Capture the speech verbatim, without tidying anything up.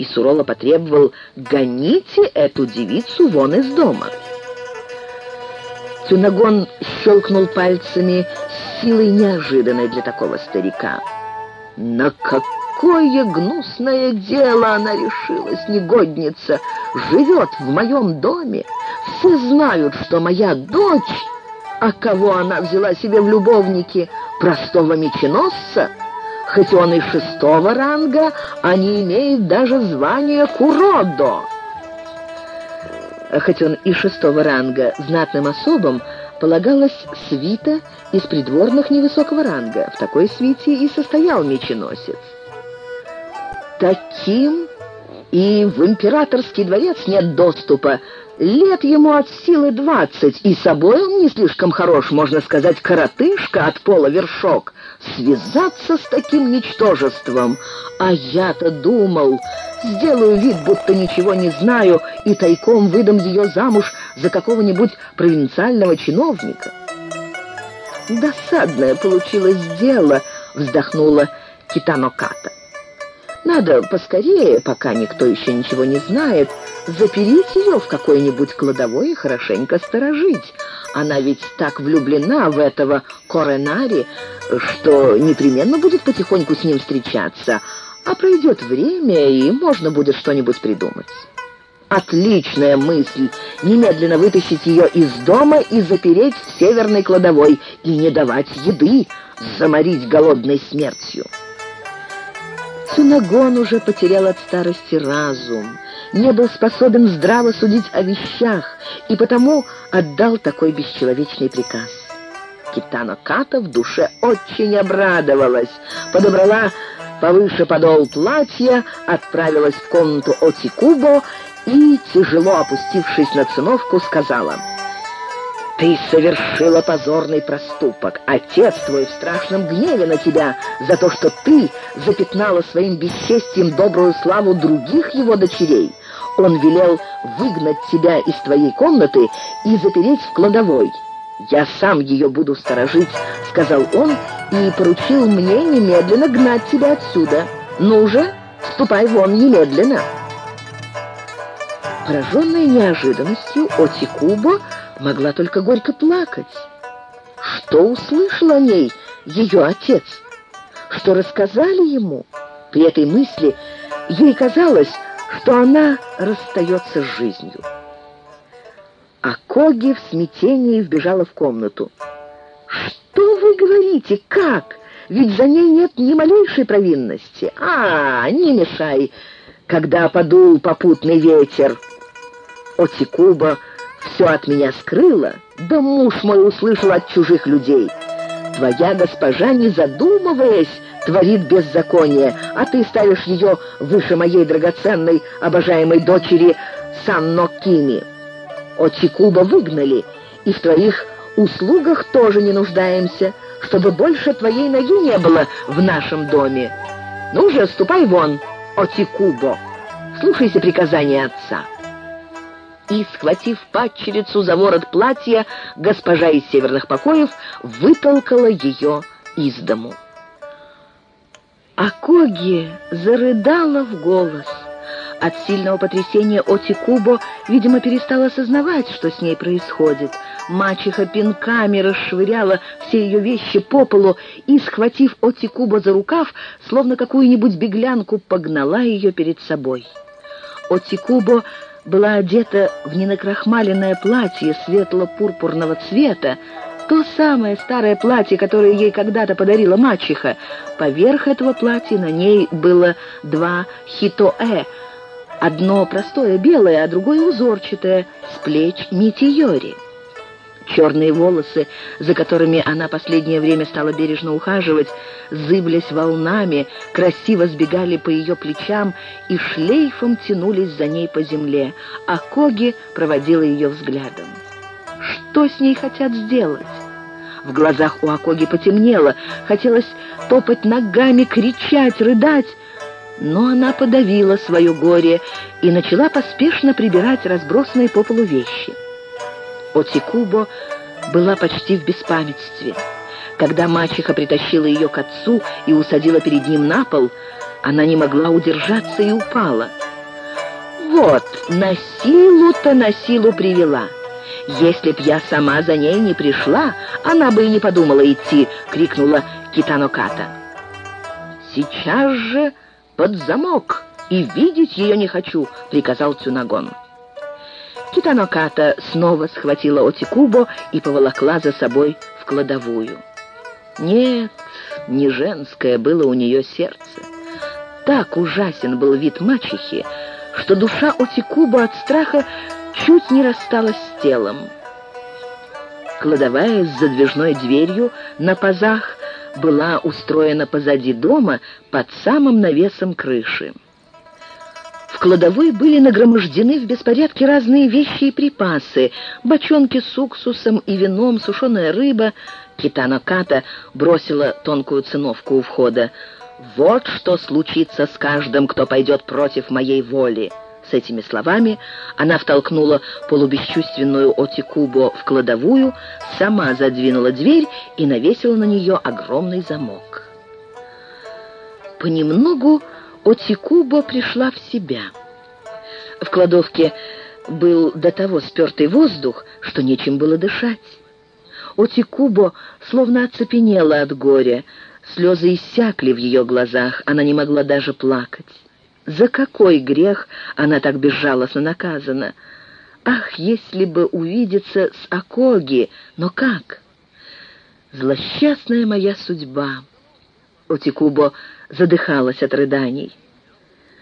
и сурово потребовал: «Гоните эту девицу вон из дома». Цюнагон щелкнул пальцами с силой неожиданной для такого старика. На какое гнусное дело она решилась, негодница! Живет в моем доме. Все знают, что моя дочь... А кого она взяла себе в любовники? Простого меченосца? Хоть он и шестого ранга, а не имеет даже звания куродо. Хоть он и шестого ранга, знатным особам полагалась свита из придворных невысокого ранга. В такой свите и состоял меченосец. Таким и в императорский дворец нет доступа. Лет ему от силы двадцать, и собой он не слишком хорош, можно сказать, коротышка от пола вершок. Связаться с таким ничтожеством. А я-то думал, сделаю вид, будто ничего не знаю, и тайком выдам ее замуж за какого-нибудь провинциального чиновника. Досадное получилось дело, вздохнула Китано Ката. Надо поскорее, пока никто еще ничего не знает, запереть ее в какой-нибудь кладовой и хорошенько сторожить. Она ведь так влюблена в этого Коренари, что непременно будет потихоньку с ним встречаться, а пройдет время, и можно будет что-нибудь придумать. Отличная мысль! Немедленно вытащить ее из дома и запереть в северной кладовой, и не давать еды, заморить голодной смертью. Цюнагон уже потерял от старости разум, не был способен здраво судить о вещах, и потому отдал такой бесчеловечный приказ. Китано Ката в душе очень обрадовалась, подобрала повыше подол платья, отправилась в комнату Отикубо и, тяжело опустившись на циновку, сказала: «Ты совершила позорный проступок. Отец твой в страшном гневе на тебя за то, что ты запятнала своим бесчестием добрую славу других его дочерей. Он велел выгнать тебя из твоей комнаты и запереть в кладовой. Я сам ее буду сторожить», — сказал он, и поручил мне немедленно гнать тебя отсюда. Ну же, ступай вон немедленно. Пораженная неожиданностью, Отикубо могла только горько плакать. Что услышал о ней ее отец? Что рассказали ему? При этой мысли ей казалось, что она расстается с жизнью. Акоги в смятении вбежала в комнату. «Что вы говорите? Как? Ведь за ней нет ни малейшей провинности. А, не мешай, когда подул попутный ветер. Отикубо все от меня скрыла, да муж мой услышал от чужих людей. Твоя госпожа, не задумываясь, творит беззаконие, а ты ставишь ее выше моей драгоценной, обожаемой дочери Санно Кими. Отикубо выгнали, и в твоих услугах тоже не нуждаемся, чтобы больше твоей ноги не было в нашем доме. Ну же, ступай вон, Отикубо, слушайся приказания отца». И, схватив падчерицу за ворот платья, госпожа из северных покоев вытолкала ее из дому. Акоги зарыдала в голос. От сильного потрясения Отикубо, видимо, перестала сознавать, что с ней происходит. Мачеха пинками расшвыряла все ее вещи по полу и, схватив Отикубо за рукав, словно какую-нибудь беглянку, погнала ее перед собой. Отикубо была одета в ненакрахмаленное платье светло-пурпурного цвета, то самое старое платье, которое ей когда-то подарила мачеха. Поверх этого платья на ней было два хитоэ, одно простое белое, а другое узорчатое, с плеч митиори. Черные волосы, за которыми она последнее время стала бережно ухаживать, зыблись волнами, красиво сбегали по ее плечам и шлейфом тянулись за ней по земле. Акоги проводила ее взглядом. Что с ней хотят сделать? В глазах у Акоги потемнело, хотелось топать ногами, кричать, рыдать, но она подавила свое горе и начала поспешно прибирать разбросанные по полу вещи. Отикубо была почти в беспамятстве. Когда мачеха притащила ее к отцу и усадила перед ним на пол, она не могла удержаться и упала. Вот, на силу-то на силу привела. Если б я сама за ней не пришла, она бы и не подумала идти, крикнула Китано Ката. Сейчас же под замок, и видеть ее не хочу, приказал Цюнагон. Китано Ката снова схватила Отикубо и поволокла за собой в кладовую. Нет, не женское было у нее сердце. Так ужасен был вид мачехи, что душа Отикубо от страха чуть не рассталась с телом. Кладовая с задвижной дверью на пазах была устроена позади дома под самым навесом крыши. В кладовой были нагромождены в беспорядке разные вещи и припасы: бочонки с уксусом и вином, сушеная рыба. Китано Ката бросила тонкую циновку у входа. «Вот что случится с каждым, кто пойдет против моей воли». С этими словами она втолкнула полубесчувственную Отикубо в кладовую, сама задвинула дверь и навесила на нее огромный замок. Понемногу Отикубо пришла в себя. В кладовке был до того спертый воздух, что нечем было дышать. Отикубо словно оцепенела от горя, слезы иссякли в ее глазах, она не могла даже плакать. За какой грех она так безжалостно наказана? Ах, если бы увидеться с Акоги, но как? Злосчастная моя судьба. Отикубо задыхалась от рыданий.